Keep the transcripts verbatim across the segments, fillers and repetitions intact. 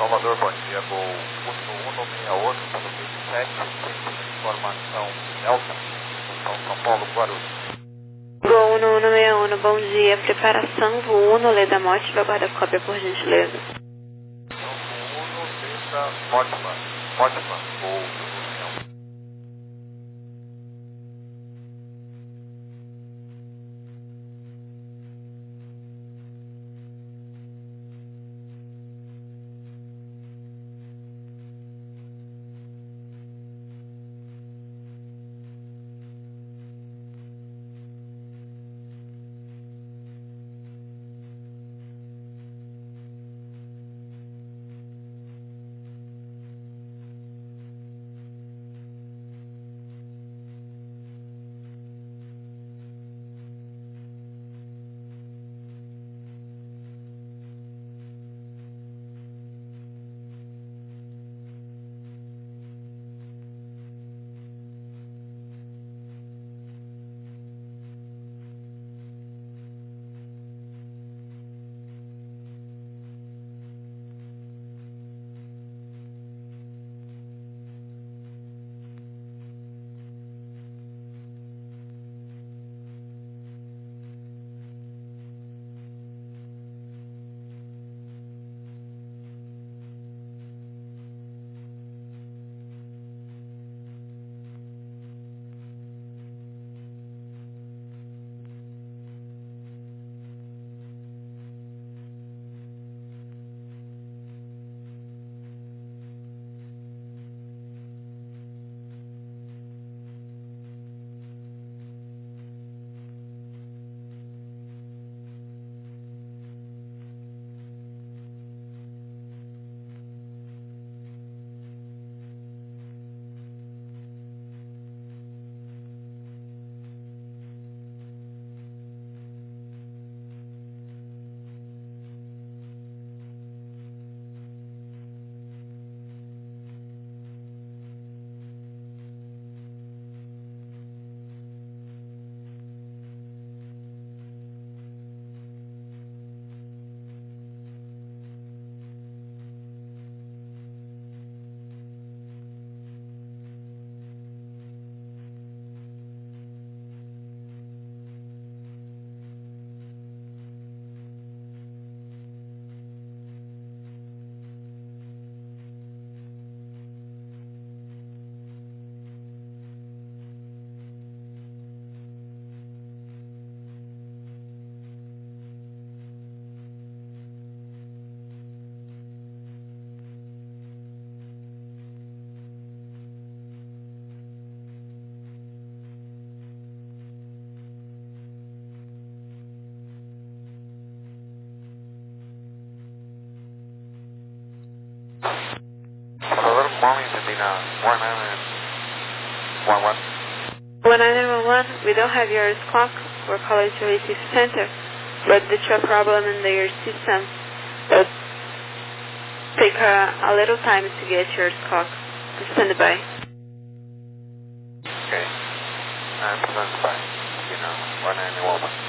Salvador, bom dia, vou um no seis oito, sete, informação Delta, São São Paulo, Guarulhos. Gol uno uno seis uno, bom dia. Preparação, voo uno, Leda Mótiva, guarda cópia por gentileza. Então, voo um, Leda Mótiva, Mótiva, voo um no seis um. Salvador, morning, Medina, one nine one one. one nine one one, we don't have your clock. We're calling to receive center, but due to a problem in their system, it'll take a, a little time to get your clock. Stand by. Okay, I'm stand by, Medina, one nine one one.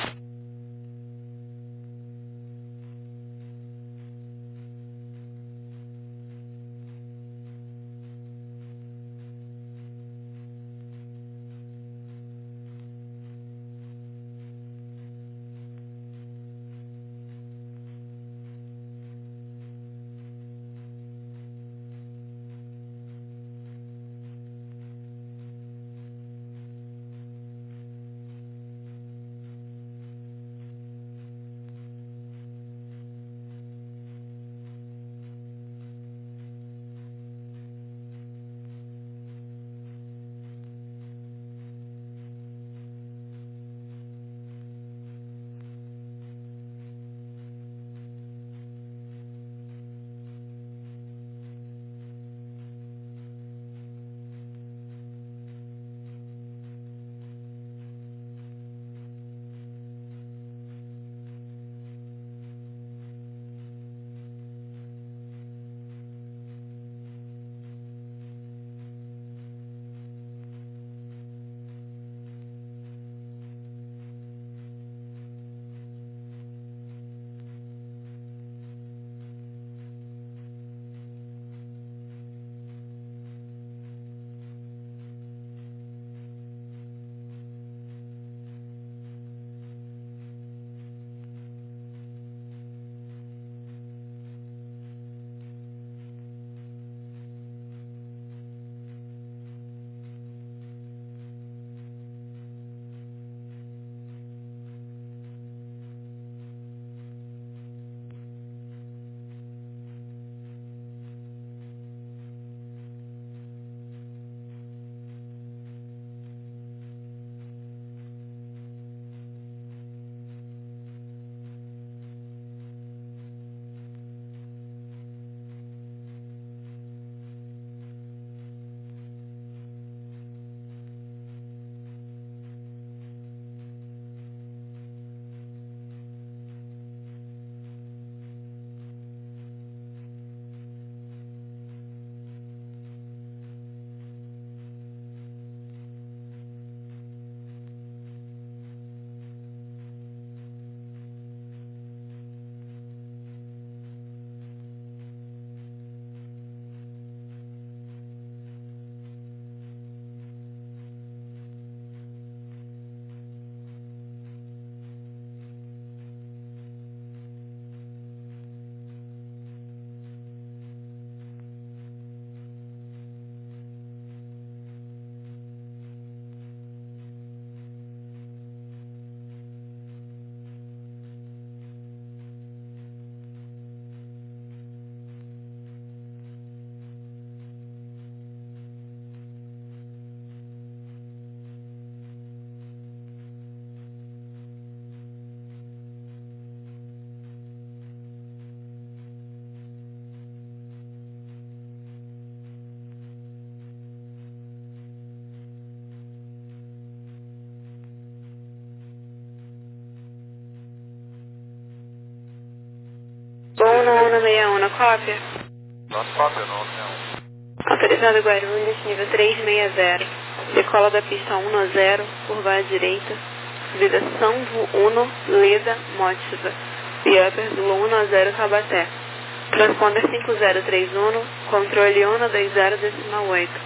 um seis um, cópia. Pronto, cópia, não, não. Autorizado Guarulhos, nível trezentos e sessenta. Decola da pista um zero, curva à direita. Subida São Uno, Leda, Mótiva. E upper do um zero, Taubaté. Transponder cinco zero três um, controle um dois zero decimal oito.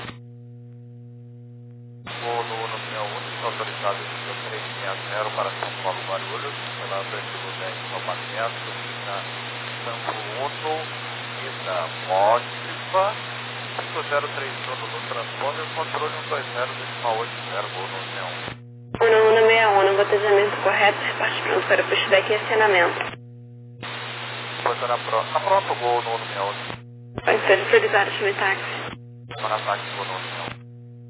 Vou no Uno seis um, está autorizado nível trezentos e sessenta para São Paulo Guarulhos, pela Brasil dez Taubaté, subida São Uno, Leda, Mótiva. cinco zero três um no transponder, controle um dois zero decimal oito zero, vou no seis um. Uno Uno seis um, botejamento correto, reparte pronto para pushback e acionamento. Depois na pronto, na pronto, vou no Uno seis um. Vai ser autorizado, chame táxi. Vou na táxi, vou no Uno seis um.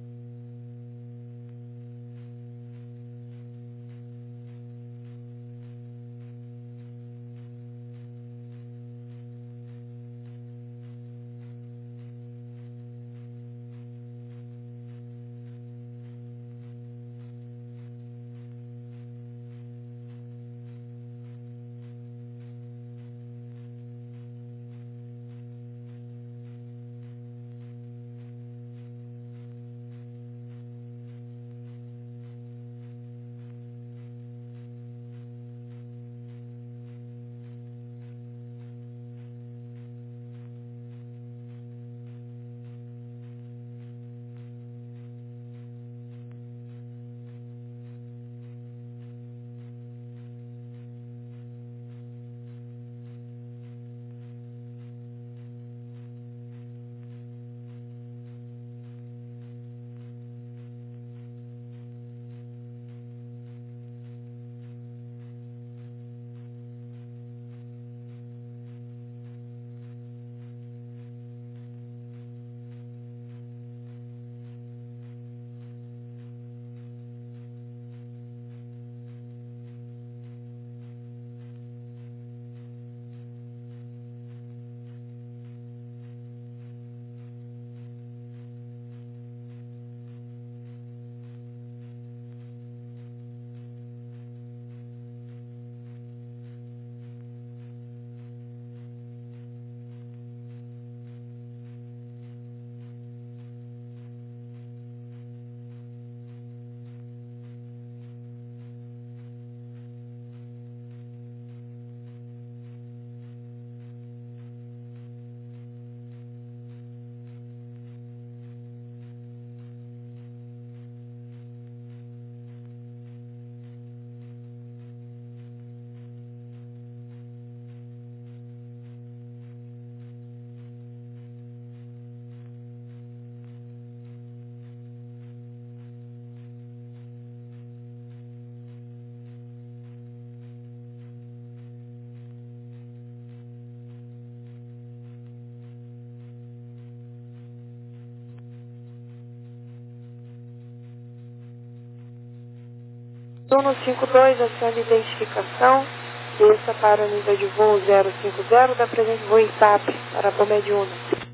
Uno cinco dois, acione identificação. Desça para o nível de voo zero cinco zero, da presente voo em S A P para a Bomed Uno.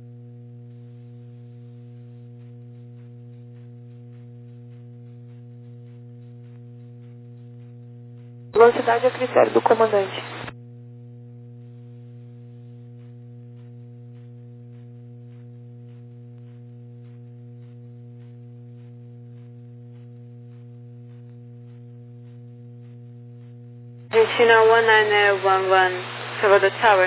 Velocidade a critério do comandante. Argentina one nine one one, Salvador Tower.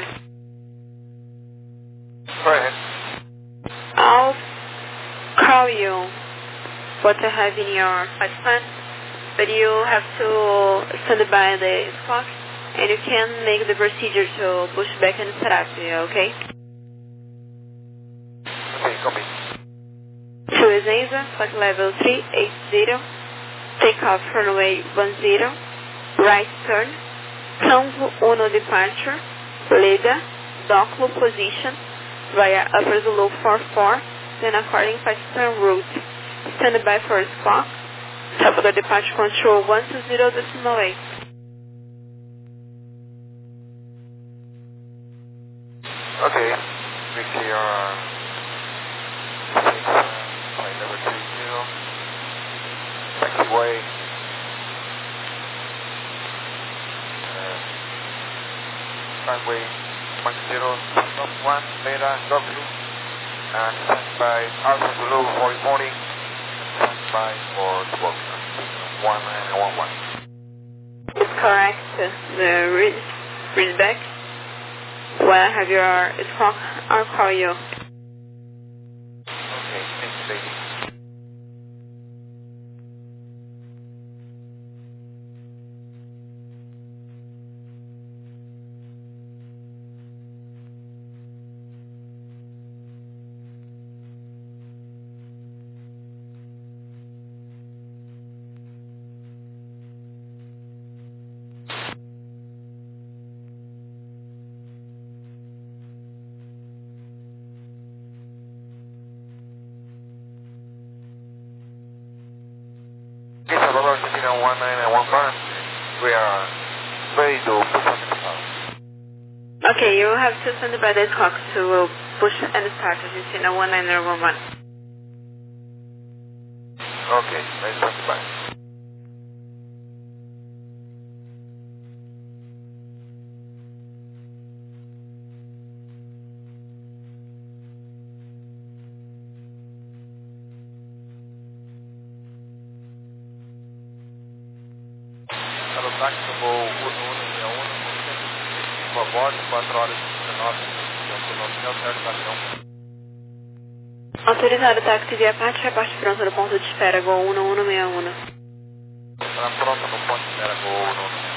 Go ahead. I'll call you what I have in your flight plan, but you have to stand by the clock and you can make the procedure to push back and set up, okay? Okay, copy. To Ezeiza, flight level three eighty, take off runway one zero, right turn, São Uno departure, Leda, Doclo position, via upper Zulu four four, then according to turn route. Stand by for squawk, Salvador departure control one two zero decimal eight. Okay, we clear uh, six, uh, flight number three zero, taxiway, uh, runway Mike Zero, Stop one, Beta, W, and standby Alpha Zulu for reporting, standby for twelve, one nine one one. It's correct. The read, read back. When I have your squawk, I'll call you. Okay, thank you, lady. one nine one one, we are ready to push on the start. Okay, you have to send by the clock to push and start Argentina one nine one one. Okay, let's start by. Táximo uno uno seis uno, com a bordo, quatro horas e dezenove minutos, autorizado táxi via parte, reporte pronto no ponto de espera, Gol um um seis um. Está pronto no ponto de espera, Gol um um seis um.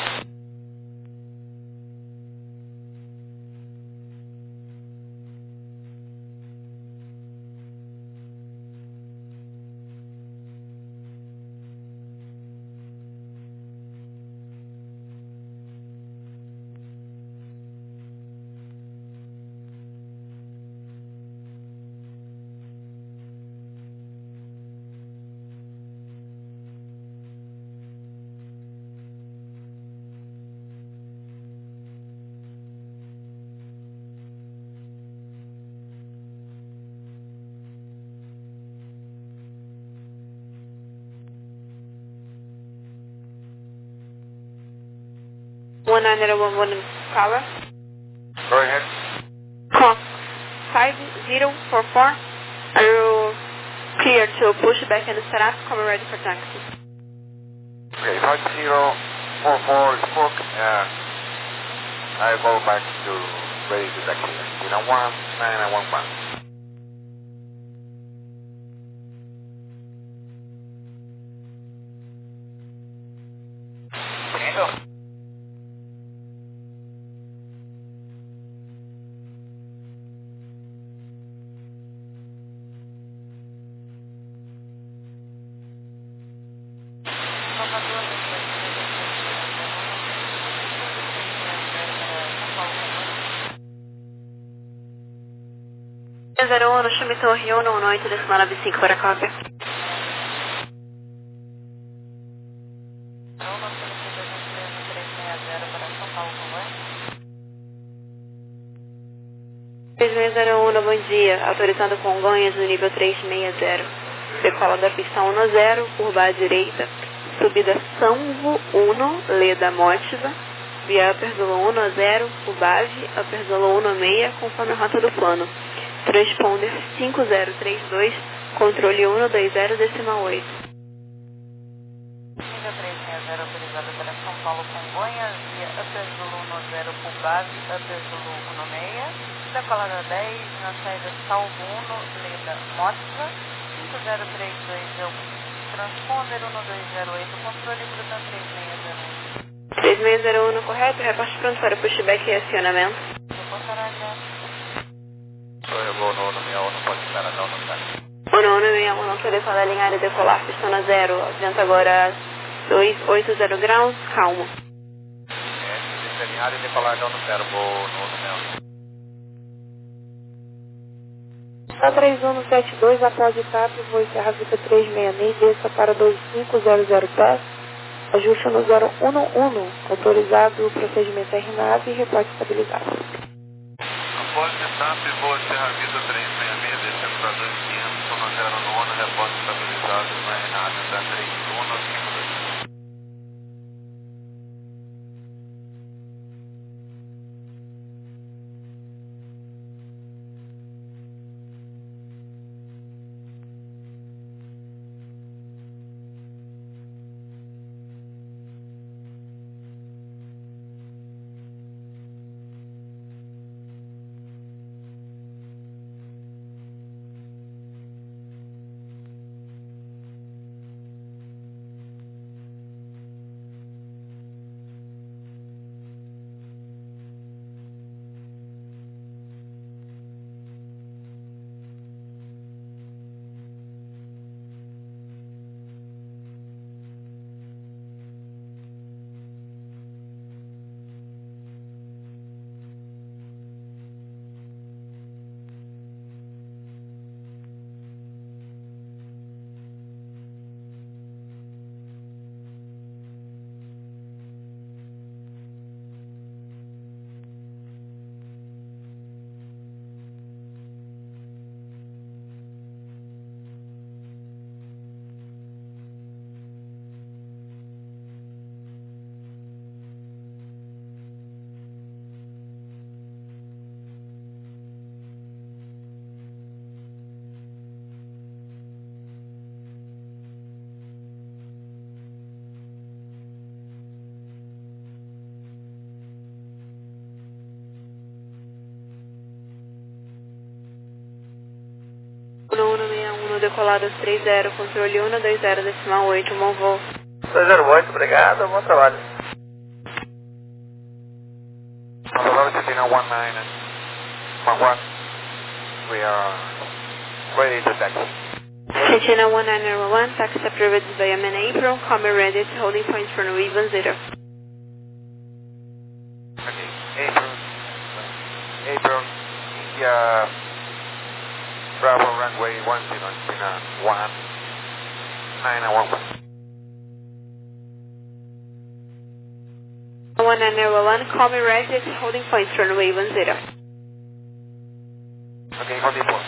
one nine one one power. Go ahead. Clock five zero four four. Are you clear to push back and start up? Come ready for taxi. Okay, five zero four four is booked, and I go back to ready to taxi. You know, one nine one one. zero um, chame Torre um um oito, decimal nove cinco para a cópia. três seis zero um, bom dia. Autorizado Congonhas no nível três seis zero. Decola da pista um zero, curva à direita. Subida Sanvo um, Leda Mótiva. Via Upper Zulu um zero, Ubave, Upper Zulu um seis, conforme a rota do plano. Transponder cinco zero três dois, controle um dois zero, decimal oito. Nível três seis zero autorizado para São Paulo Congonhas, via Upper Zulu um zero, Ubave, Upper Zulu um seis, decolada dez, na saída Salvo um, Leda Mótiva, cinco zero três dois é o transponder um dois zero oito, controle Brutan três seis zero um. três seis zero um correto, reporte pronto para pushback e acionamento. Reportará já. Eu vou no seis um, não pode esperar não, não tá. um um seis um, autorizado a alinhar e decolar, pistona zero, vento agora dois oito zero graus, calmo. É, se alinhar e decolar não no zero, vou no seis um. A três um sete dois, após o T A P, vou encerrar a Vita três seis seis, desça para dois cinco zero zero pés, ajuste no zero um um, autorizado o procedimento R nave e reporte estabilizado. Após o T A P, vou encerrar a Vita três seis seis, descendo para dois quinhentos, no zero um, reporte estabilizado na R nave, da três um cinco dois. decolado três zero, controle um dois zero decimal oito, bom voo. dois zero oito, obrigado, bom trabalho. Velocity now one nine one one, we are ready to taxi. Sentinel one nine zero one, taxi approved by M N April, come ready to holding point for New one zero. Okay, April, April, India, Bravo runway one zero, China one nine one one. one nine zero one, call me ready to holding point for New one zero. Okay, holding point.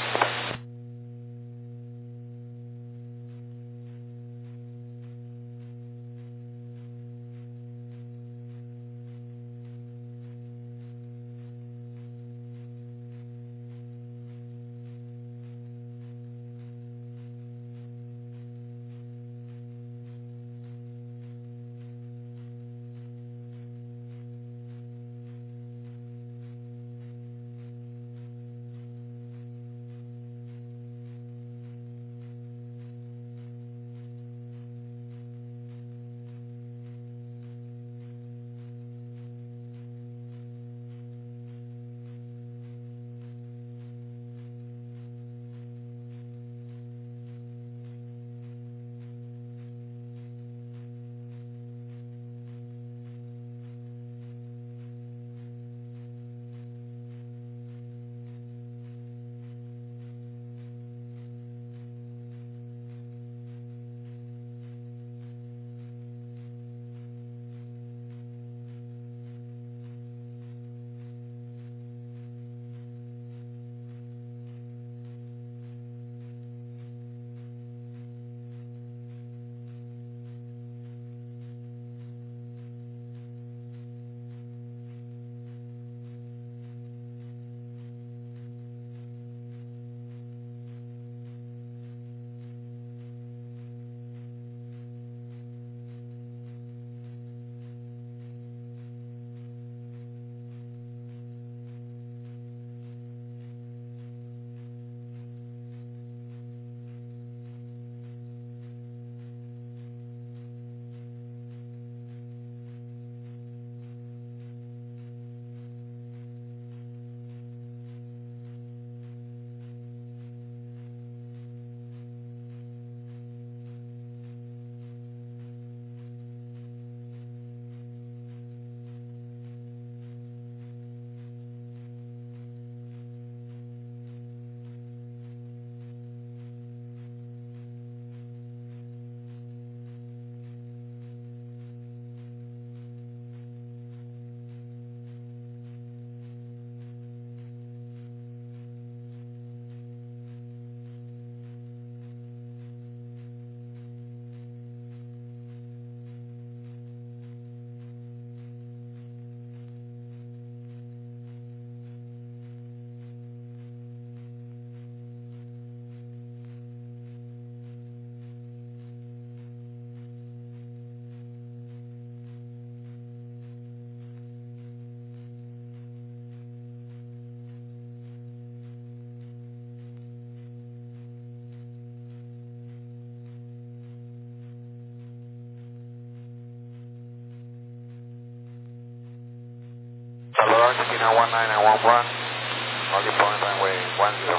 Argentina one nine one one, only point runway one zero.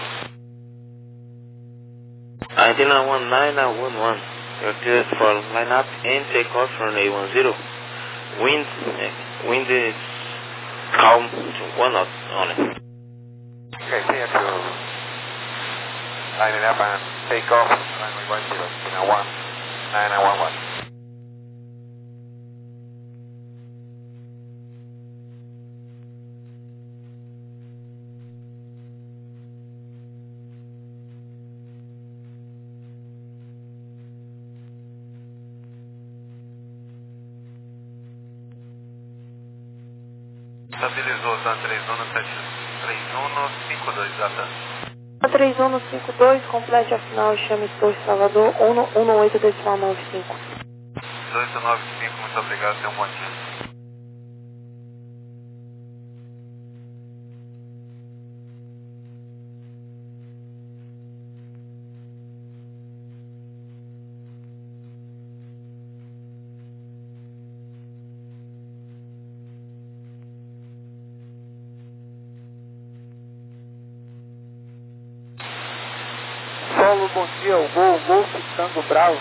Argentina one nine one one, you're cleared for lineup and takeoff from A one zero. Wind, uh, wind is calm to one knot only. Okay, clear to lining up and take off runway one zero, Argentina one nine one one. Estabilizou, tá? três um sete três um cinco dois, data. três um cinco dois, complete a final, chame Torre Salvador, um oito decimal nove cinco. dois nove cinco, muito obrigado, tenha um bom dia. Paulo, bom dia. O Gol, Golf Tango Bravo.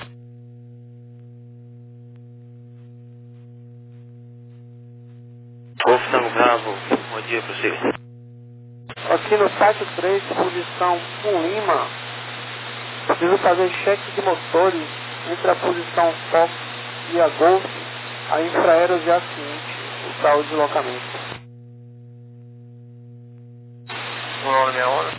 Golf Tango Bravo, bom dia para você. Aqui no site três, posição um Lima. Preciso fazer cheque de motores entre a posição Fox e a Golf. A infraero já seguinte, está o deslocamento. um nove seis um.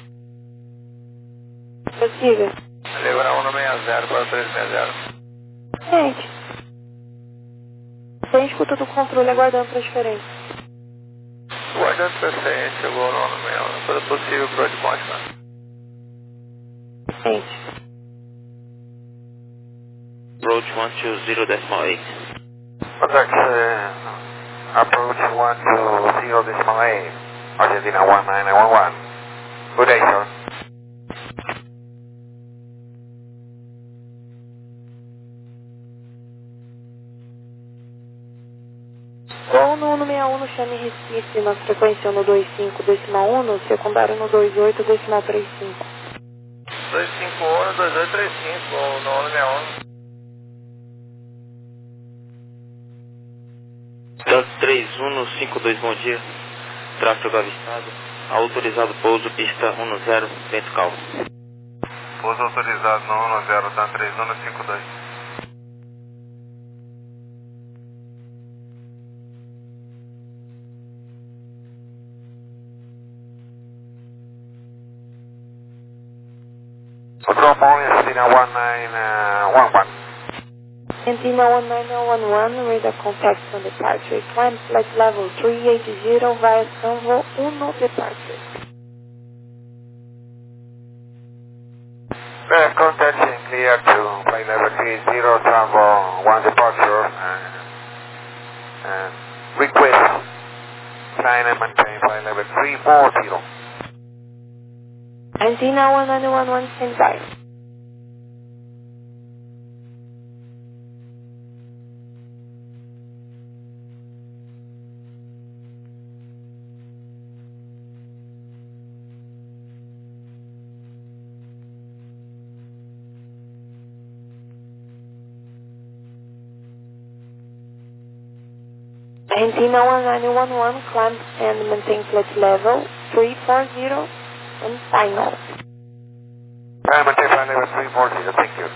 Prossiga. Libra um seis zero para três seis zero. Gente. Sem escuta do controle, aguardando transferência. Guardando transferência, chegou o nove seis um. Tudo possível para o Edmonton. Gente. Approach one two zero decimal eight. Contact uh, approach one two zero decimal eight. Argentina one nine nine one one. Good day, sir. Gol no um seis um no Chame Recife, na frequência no dois cinco decimal um, no secundário no dois oito decimal trinta e cinco. dois cinco um, dois dois três cinco, no nove seis um. três um no cinco dois, bom dia. Tráfego avistado. Autorizado pouso, pista um zero, vento calmo. Pouso autorizado no um zero, tá três um no cinco dois. Control point, Argentina one nine one one. Argentina one nine one one, radar contact on departure. Climb flight level three eighty via Sanvo one departure. Uh, contact clear to flight level three zero, Sanvo one departure. Uh, uh, request sign and maintain flight level three four zero. Argentina one nine one one, stand by. Argentina one nine one one, climb and maintain flight level three four zero and final. Climb and maintain flight level three four zero, thank you.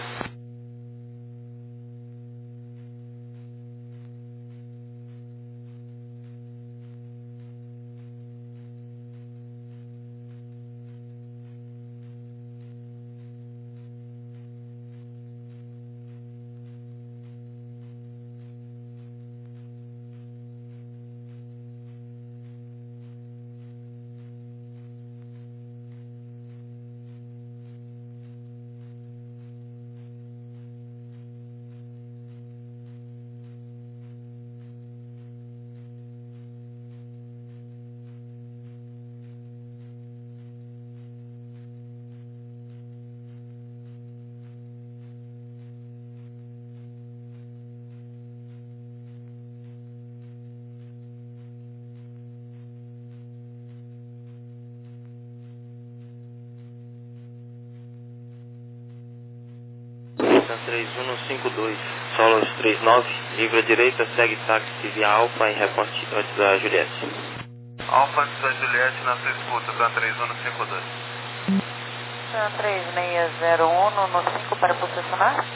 três um no cinco dois, Solos trinta e nove, livre à direita, segue táxi via Alfa em reporte antes da Juliette. Alfa antes da Juliette na sua escuta, Tan três um no cinco dois. Tan três seis zero um no cinco para posicionar.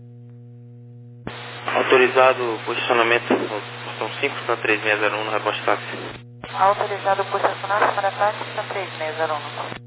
Autorizado posicionamento no portão cinco, Tan três seis zero um no reporte táxi. Autorizado posicionar, câmara táxi, Tan três seis zero um.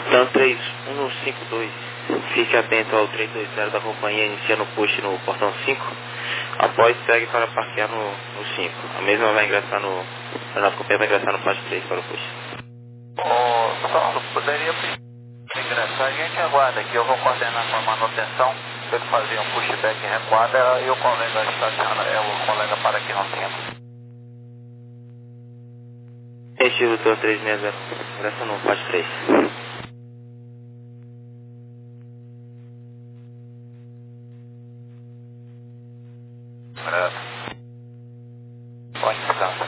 TAM três um cinco dois, fique atento ao três dois zero da companhia iniciando o push no portão cinco. Após, segue para parquear no, no cinco. A mesma vai ingressar no... A nossa companhia vai ingressar no pátio três para o push. Ô, Saulo, poderia ingressar? A gente aguarda aqui, eu vou coordenar com a manutenção. Se ele fazer um pushback em recuada, e o colega estaciona, é o colega para aqui no tempo. Estilo TAM três seis zero, ingressa no pátio três. Pode descansar.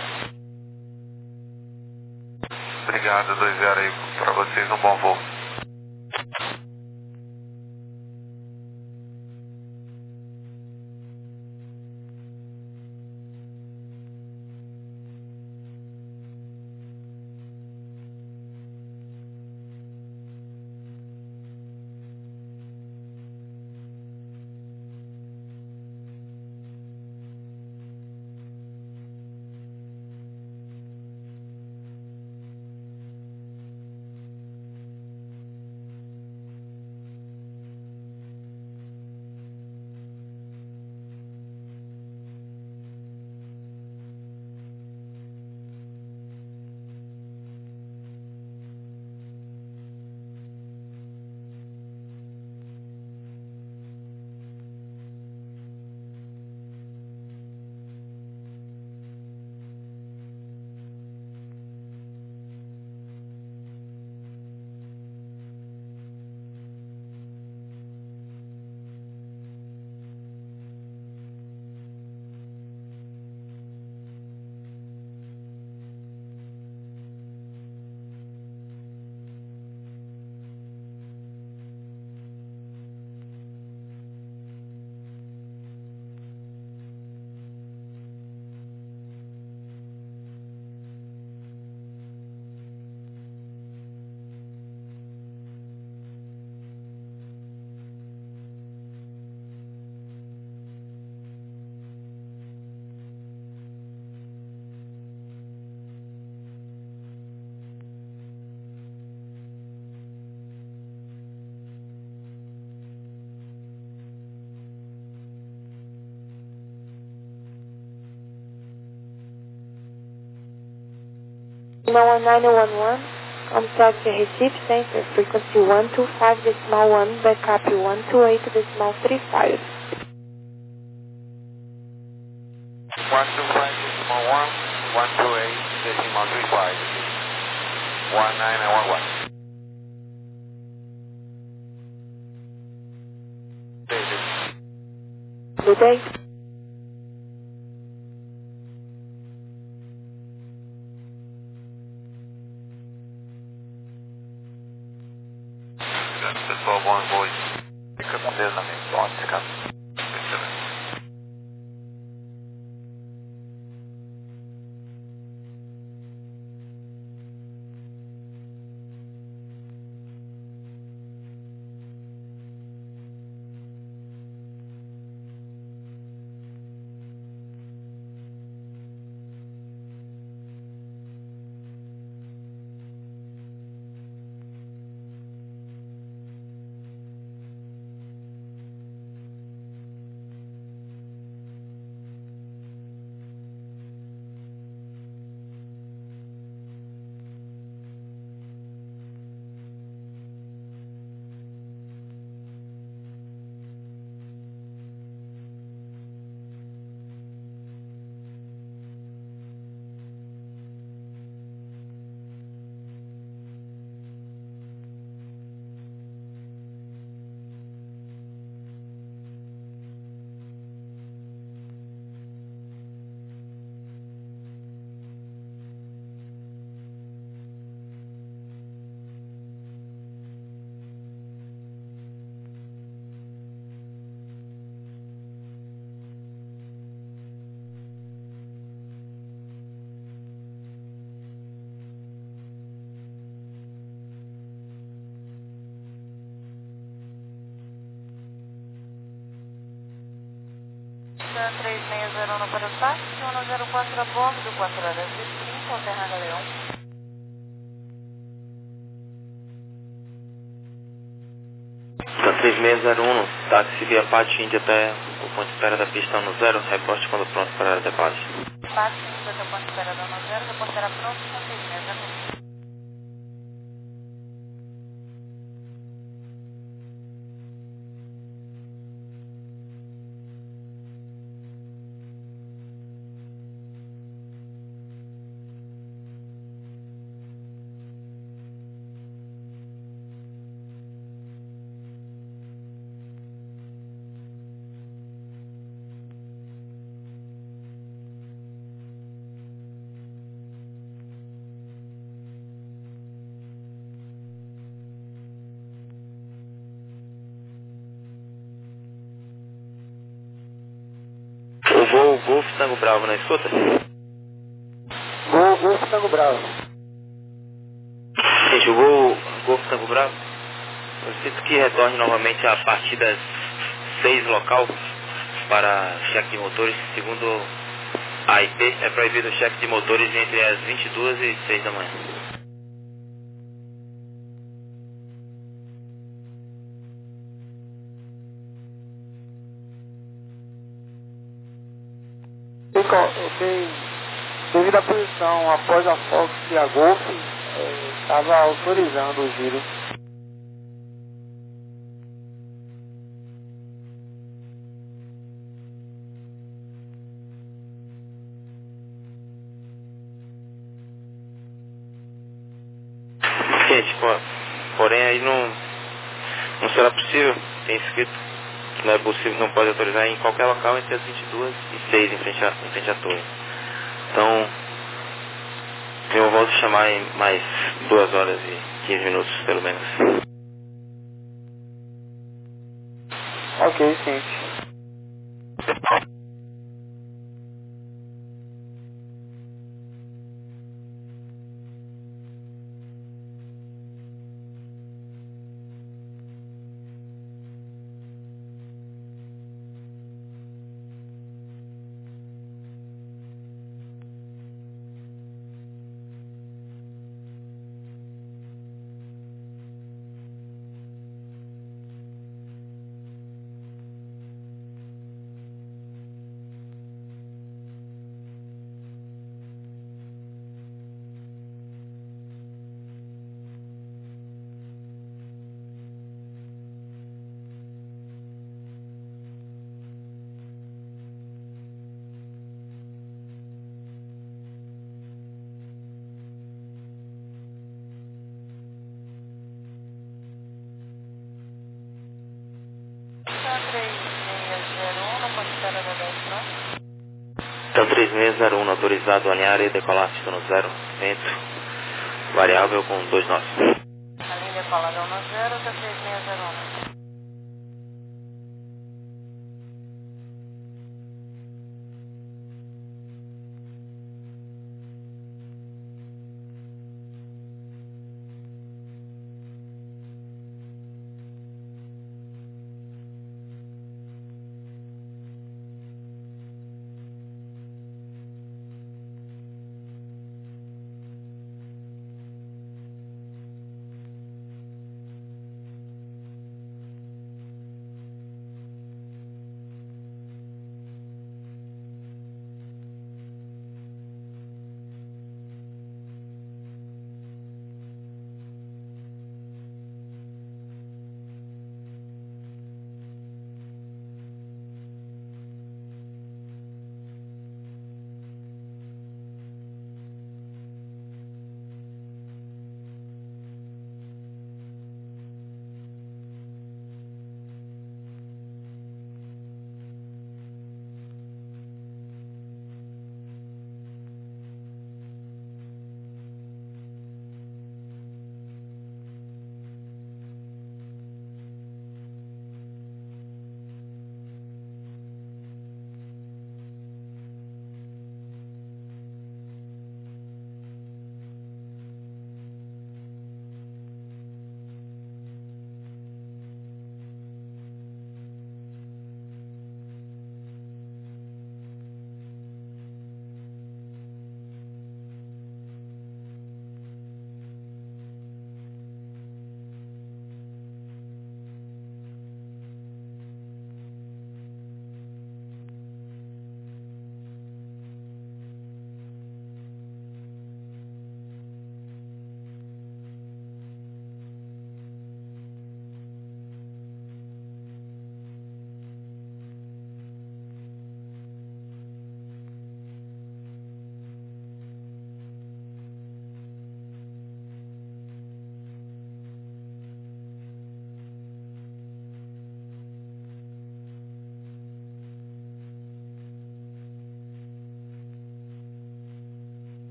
Obrigado, dois zero aí, para vocês, um bom voo. Now nine one one, contact Recife Center, frequency one two five decimal one, backup one two eight decimal three five. one two five decimal one, one two eight decimal three five. one nine one one. Good day. Pessoal, bom voo. Fica com Deus na mente. Bom, descanso. três seis zero um para o táxi, um zero quatro a bordo, quatro horas e cinco, Alternaga Leão. três seis zero um, táxi via Pátio Índia até o ponto de espera da pista no zero, reporte quando pronto para a decolagem. Pátio Índia até o ponto de espera da no zero, depois será pronto com três seis zero um. O voo Golf Tango Bravo, na escuta? Gol, Golf Tango Bravo. Gente, o voo Golf Tango Bravo, eu sinto que retorne novamente a partir das seis local para cheque de motores. Segundo a I P, é proibido o cheque de motores entre as vinte e duas e seis da manhã. Ok, devido à posição após a Fox e a Golf, estava autorizando o giro. Gente, pô, porém aí não, não será possível, tem escrito que não é possível, não pode autorizar em qualquer local entre as vinte e duas e seis em frente à, em frente à torre. Então, eu volto a chamar em mais duas horas e quinze minutos, pelo menos. Ok, gente. Então três seis zero um autorizado a alinhar e decolar pista no zero, vento variável com dois nós. A linha decolada no zero, tá três seis zero um.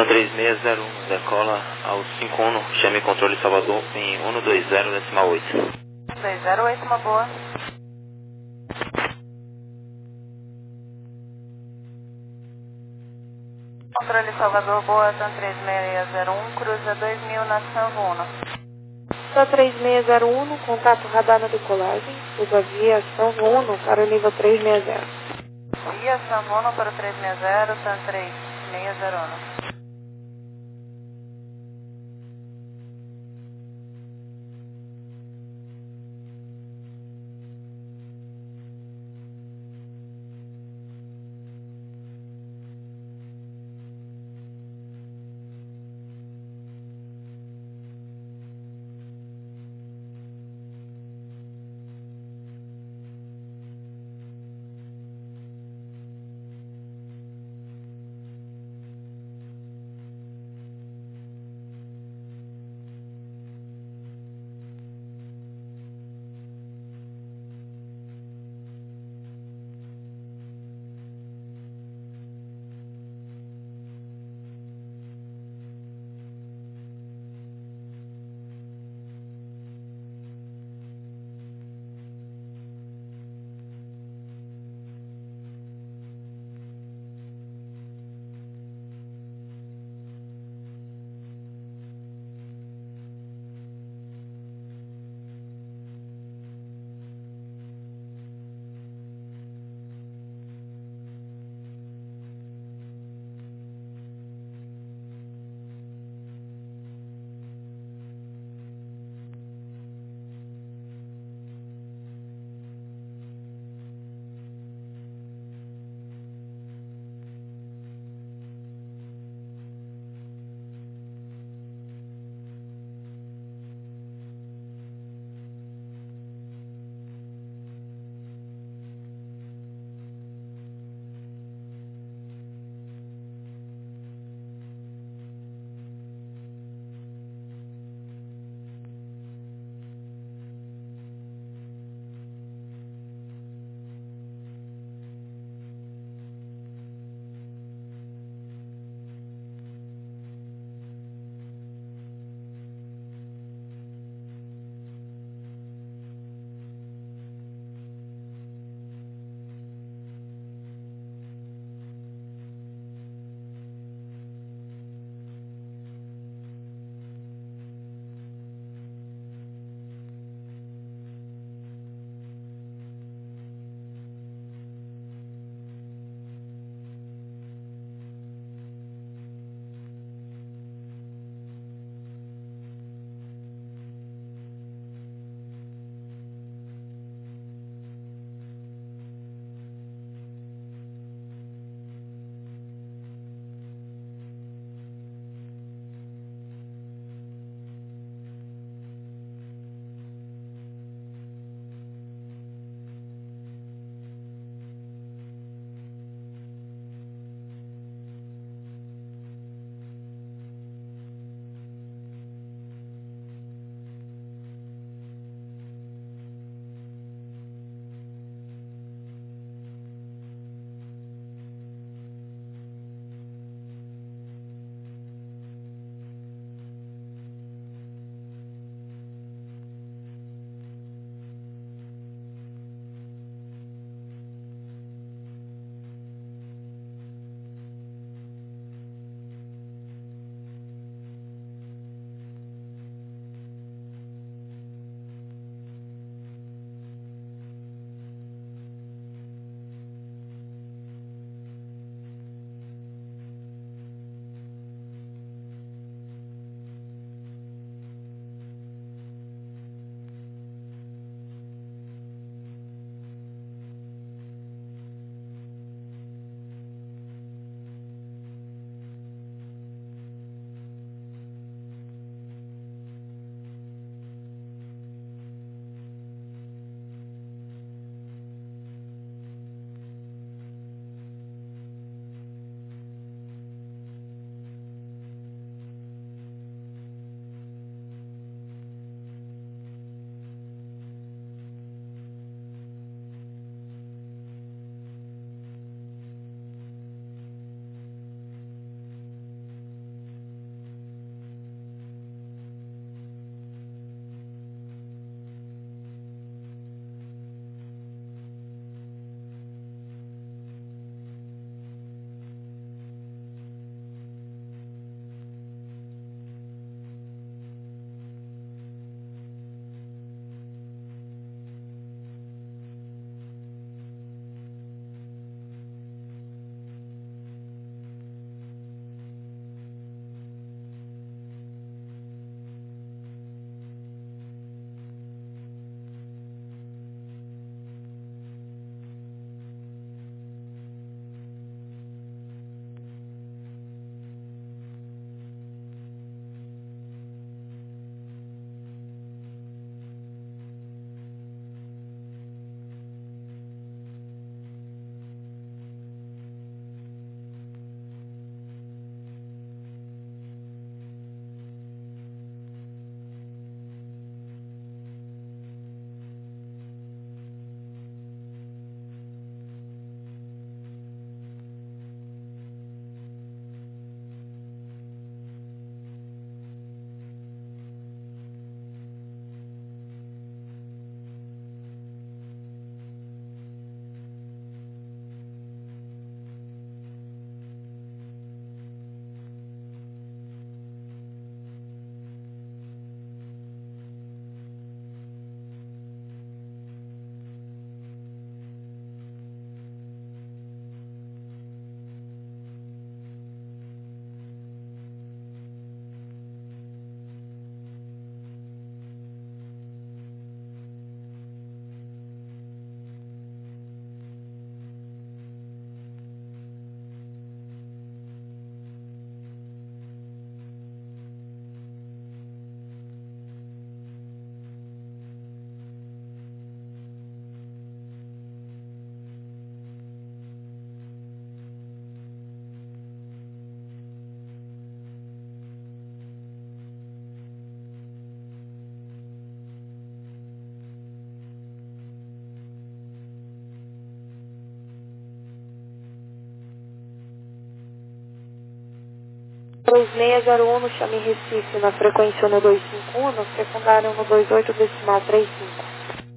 São três seis zero um, decola ao cinco um, chame controle Salvador em um dois zero decimal oito. dois zero oito, uma boa. Controle Salvador, boa, Tan três seis zero um, cruza dois mil na Sanvo Uno. Tan três seis zero um, contato radar na decolagem, usa via Sanvo Uno para o nível três seis zero. Via Sanvo Uno para o três seis zero, Tan três seis zero um. três seis zero um no Chame Recife, na frequência um dois cinco um, no secundário um dois oito decimal trinta e cinco.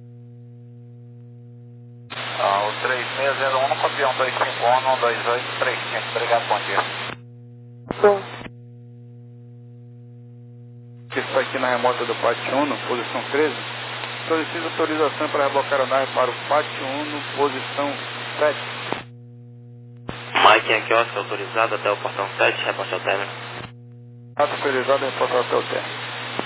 Ah, o três seis zero um no campeão dois cinco um, um dois oito três cinco. Obrigado, bom dia. Bom. Está aqui na remota do Pátio Uno, posição treze. Solicito autorização para rebocar a nave para o Pátio Uno, posição sete. Mike aqui, ó, autorizado até o portão sete, reporte ao término. Autorizado, reporte até o término.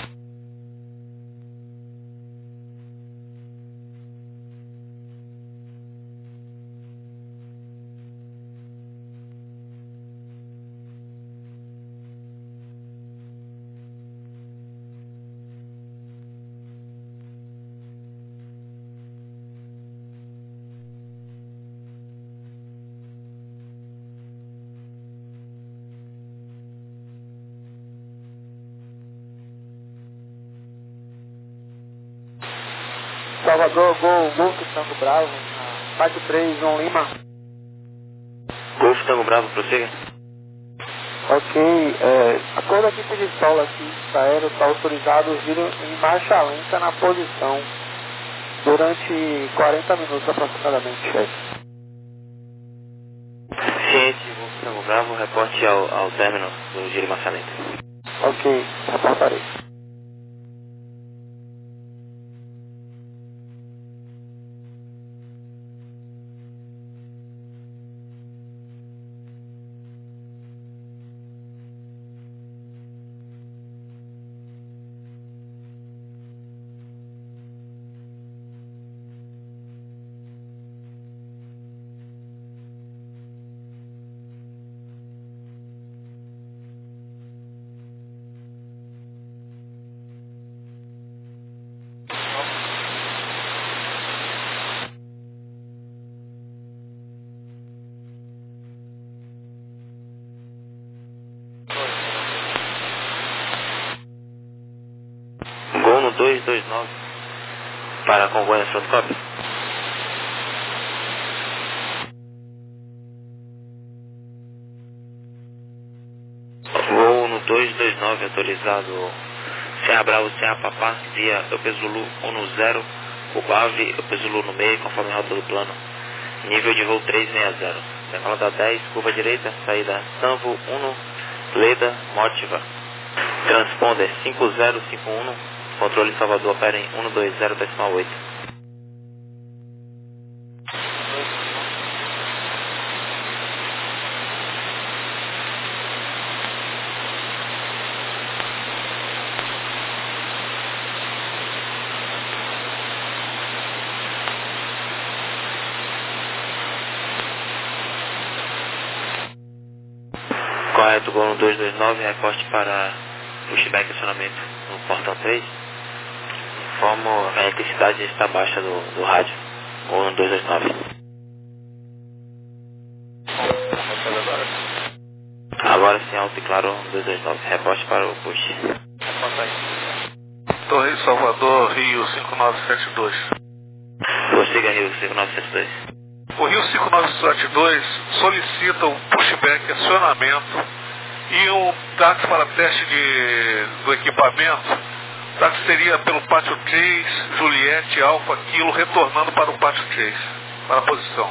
Salvador, Gol, Golf Tango Bravo, na Pátio três, João Lima. Golf Tango Bravo, prossiga. Ok, é, a cor da equipe de solo aqui, aéreo, está autorizado o giro em marcha lenta na posição durante quarenta minutos aproximadamente, chefe. Ciente, Golf Tango Bravo, reporte ao, ao término do giro em marcha lenta. Ok, reportarei. Gol no dois dois nove para Congonhas Fotocópia. Gol no dois dois nove autorizado Serra Bravo, Serra Papá, via Eupezulu um zero, Ubave, Eupezulu no meio, conforme a rota do plano. Nível de voo trezentos e sessenta. Decola da dez, curva direita, saída Sanvo um, Leda, Motiva. Transponder cinco zero cinco um, controle Salvador, opera em um dois zero decimal oito. Correto, gol no dois dois nove, recorte para pushback acionamento no portão três. Informo a intensidade está baixa do, do rádio, gol no dois dois nove. Agora sim, alto e claro, dois dois nove, reporte para o push. Torre Salvador, Rio cinco nove sete dois. Prossiga, Rio cinco nove sete dois. O Rio cinco nove sete dois solicita um pushback acionamento e um táxi para teste de, do equipamento. O táxi seria pelo Pátio três, Juliette, Alfa, Kilo, retornando para o Pátio três, para a posição.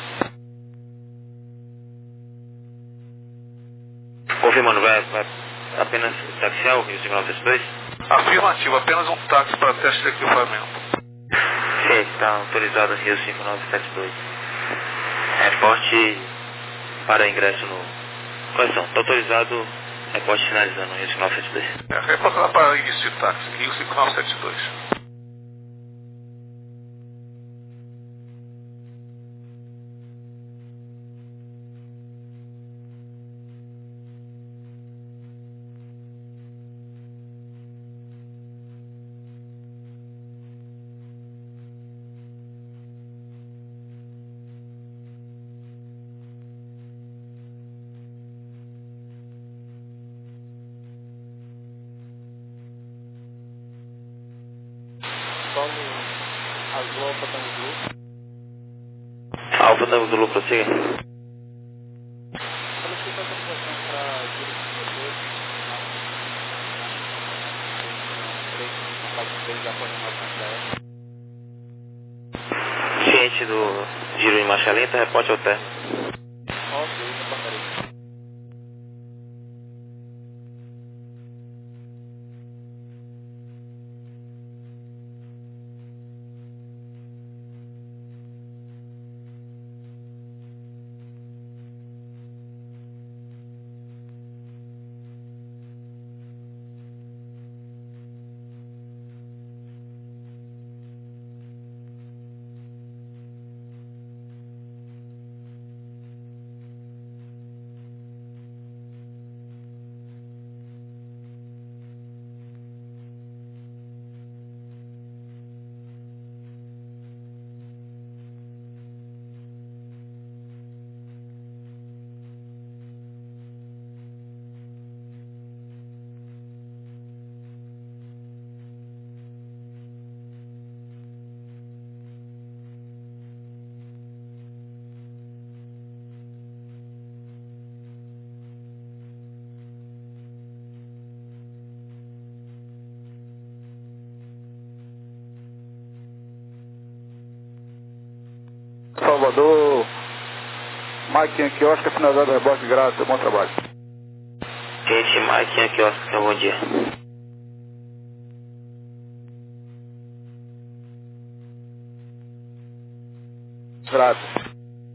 Confirmando, vai, vai apenas taxiar o Rio cinco nove sete dois? Afirmativo, apenas um táxi para teste de equipamento. Sim, está autorizado Rio cinco nove sete dois. Reporte para ingresso no... Correção, está autorizado, reporte finalizando Rio cinco nove sete dois. É, reportado para início de táxi, Rio cinco nove sete dois. Alfa Tango Zulu, prossiga. Solicito autorização para giro Ciente do giro em marcha lenta, reporte ao término. Salvador, Maiquinha Quiosca, finalizado o rebote, graças, bom trabalho. Gente, Maiquinha Quiosca, bom dia. Graças.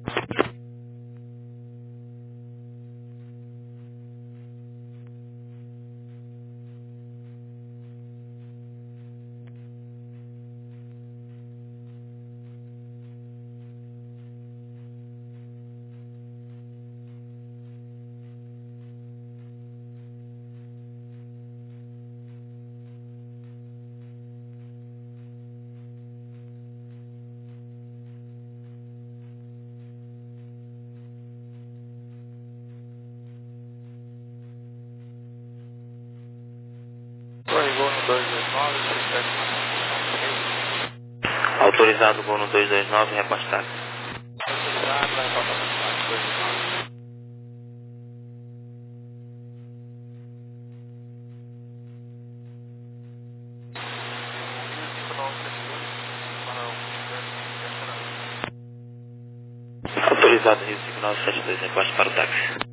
Autorizado voo no dois dois nove, reporte táxi. Autorizado Rio cinco nove sete dois, reporte para o táxi.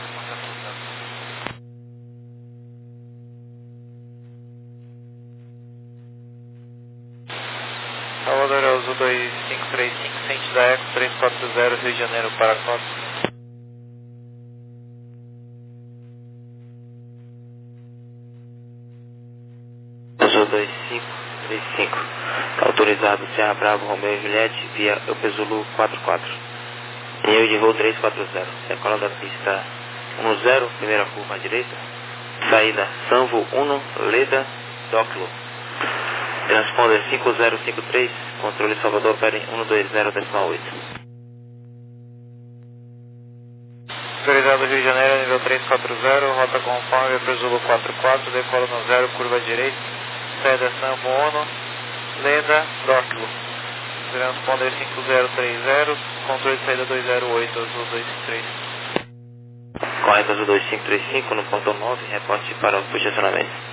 Salvador Azul dois cinco três cinco, Cente da Eco três quatro zero, Rio de Janeiro para Costa. Azul dois cinco três cinco, autorizado Serra Bravo, Romeu e Juliette, via Upper Zulu quatro quatro. Nível de voo três quatro zero, decola da pista um zero, primeira curva à direita, saída Sanvo um, Leda, Doclo. Transponder cinco zero cinco três, controle Salvador, pere um dois zero decimal oito. Autorizado Rio de Janeiro, nível três quatro zero, rota conforme para Zulu quatro quatro, decola no zero, curva direita, saída Sanvo um, Leda, Doclo. Transponder cinco zero três zero, controle de saída dois zero oito, Azul dois cinco três. Correto Azul dois cinco três cinco, no ponto nove, reporte para o estacionamento.